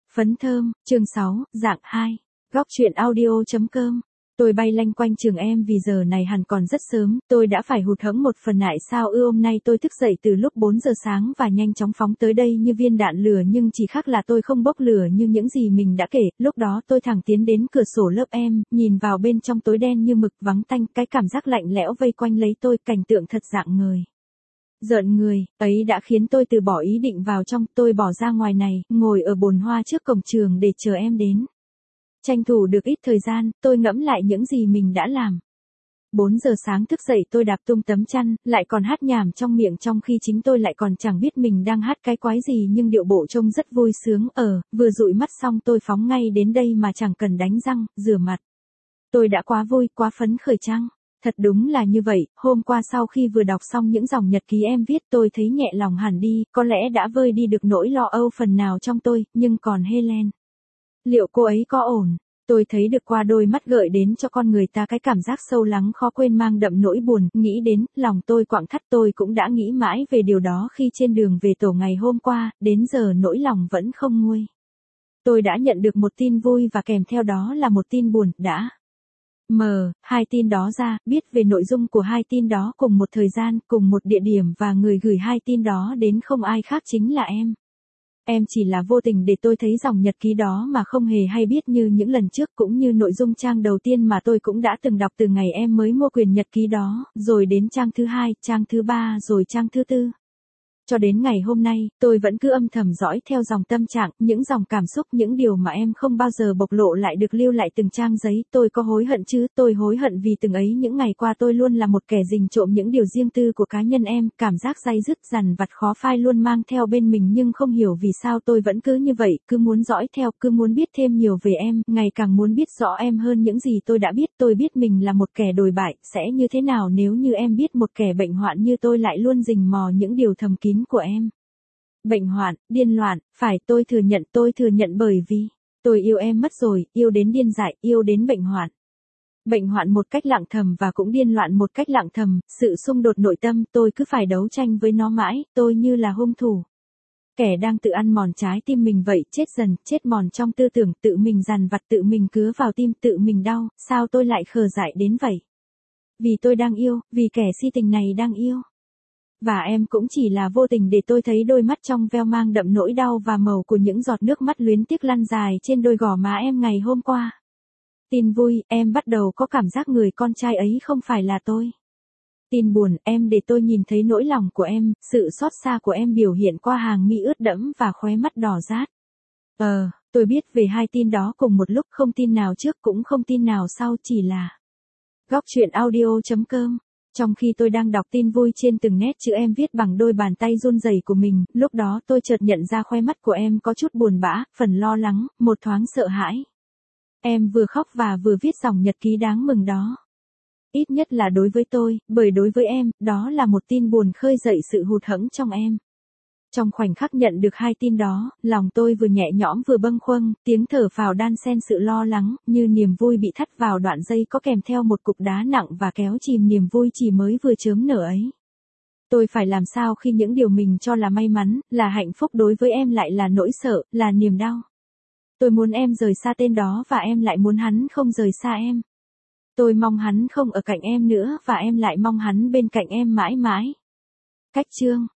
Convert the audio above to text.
Phấn thơm, chương 6, dạng 2. Góc truyện audio.com. Tôi bay lanh quanh trường em vì giờ này hẳn còn rất sớm, tôi đã phải hụt hẫng một phần nại sao hôm nay tôi thức dậy từ lúc 4 giờ sáng và nhanh chóng phóng tới đây như viên đạn lửa, nhưng chỉ khác là tôi không bốc lửa như những gì mình đã kể. Lúc đó tôi thẳng tiến đến cửa sổ lớp em, nhìn vào bên trong tối đen như mực vắng tanh, cái cảm giác lạnh lẽo vây quanh lấy tôi, cảnh tượng thật rạng ngời. Rợn người, ấy đã khiến tôi từ bỏ ý định vào trong, tôi bỏ ra ngoài này, ngồi ở bồn hoa trước cổng trường để chờ em đến. Tranh thủ được ít thời gian, tôi ngẫm lại những gì mình đã làm. 4 giờ sáng thức dậy tôi đạp tung tấm chăn, lại còn hát nhảm trong miệng trong khi chính tôi lại còn chẳng biết mình đang hát cái quái gì, nhưng điệu bộ trông rất vui sướng. Vừa dụi mắt xong tôi phóng ngay đến đây mà chẳng cần đánh răng, rửa mặt. Tôi đã quá vui, quá phấn khởi chăng? Thật đúng là như vậy, hôm qua sau khi vừa đọc xong những dòng nhật ký em viết tôi thấy nhẹ lòng hẳn đi, có lẽ đã vơi đi được nỗi lo âu phần nào trong tôi, nhưng còn Helen. Liệu cô ấy có ổn? Tôi thấy được qua đôi mắt gợi đến cho con người ta cái cảm giác sâu lắng khó quên mang đậm nỗi buồn, nghĩ đến, lòng tôi quặn thắt. Tôi cũng đã nghĩ mãi về điều đó khi trên đường về tổ ngày hôm qua, đến giờ nỗi lòng vẫn không nguôi. Tôi đã nhận được một tin vui và kèm theo đó là một tin buồn, hai tin đó ra, biết về nội dung của hai tin đó cùng một thời gian, cùng một địa điểm, và người gửi hai tin đó đến không ai khác chính là em. Em chỉ là vô tình để tôi thấy dòng nhật ký đó mà không hề hay biết như những lần trước, cũng như nội dung trang đầu tiên mà tôi cũng đã từng đọc từ ngày em mới mua quyền nhật ký đó, rồi đến trang thứ 2, trang thứ 3 rồi trang thứ 4. Cho đến ngày hôm nay, tôi vẫn cứ âm thầm dõi theo dòng tâm trạng, những dòng cảm xúc, những điều mà em không bao giờ bộc lộ lại được lưu lại từng trang giấy. Tôi có hối hận chứ? Tôi hối hận vì từng ấy những ngày qua tôi luôn là một kẻ rình trộm những điều riêng tư của cá nhân em, cảm giác day dứt dằn vặt khó phai luôn mang theo bên mình, nhưng không hiểu vì sao tôi vẫn cứ như vậy, cứ muốn dõi theo, cứ muốn biết thêm nhiều về em, ngày càng muốn biết rõ em hơn những gì tôi đã biết. Tôi biết mình là một kẻ đồi bại, sẽ như thế nào nếu như em biết một kẻ bệnh hoạn như tôi lại luôn rình mò những điều thầm kín của em. Bệnh hoạn, điên loạn, phải, tôi thừa nhận bởi vì tôi yêu em mất rồi, yêu đến điên dại, yêu đến bệnh hoạn. Bệnh hoạn một cách lặng thầm và cũng điên loạn một cách lặng thầm, sự xung đột nội tâm, tôi cứ phải đấu tranh với nó mãi, tôi như là hung thủ. Kẻ đang tự ăn mòn trái tim mình vậy, chết dần, chết mòn trong tư tưởng, tự mình dằn vặt, tự mình cứa vào tim, tự mình đau, sao tôi lại khờ dại đến vậy? Vì tôi đang yêu, vì kẻ si tình này đang yêu. Và em cũng chỉ là vô tình để tôi thấy đôi mắt trong veo mang đậm nỗi đau và màu của những giọt nước mắt luyến tiếc lăn dài trên đôi gò má em ngày hôm qua. Tin vui, em bắt đầu có cảm giác người con trai ấy không phải là tôi. Tin buồn, em để tôi nhìn thấy nỗi lòng của em, sự xót xa của em biểu hiện qua hàng mi ướt đẫm và khóe mắt đỏ rát. Tôi biết về hai tin đó cùng một lúc, không tin nào trước cũng không tin nào sau, chỉ là góc truyện audio.com. Trong khi tôi đang đọc tin vui trên từng nét chữ em viết bằng đôi bàn tay run rẩy của mình, lúc đó tôi chợt nhận ra khóe mắt của em có chút buồn bã, phần lo lắng, một thoáng sợ hãi. Em vừa khóc và vừa viết dòng nhật ký đáng mừng đó. Ít nhất là đối với tôi, bởi đối với em, đó là một tin buồn khơi dậy sự hụt hẫng trong em. Trong khoảnh khắc nhận được hai tin đó, lòng tôi vừa nhẹ nhõm vừa bâng khuâng, tiếng thở phào đan xen sự lo lắng, như niềm vui bị thắt vào đoạn dây có kèm theo một cục đá nặng và kéo chìm niềm vui chỉ mới vừa chớm nở ấy. Tôi phải làm sao khi những điều mình cho là may mắn, là hạnh phúc đối với em lại là nỗi sợ, là niềm đau. Tôi muốn em rời xa tên đó và em lại muốn hắn không rời xa em. Tôi mong hắn không ở cạnh em nữa và em lại mong hắn bên cạnh em mãi mãi. Cách chương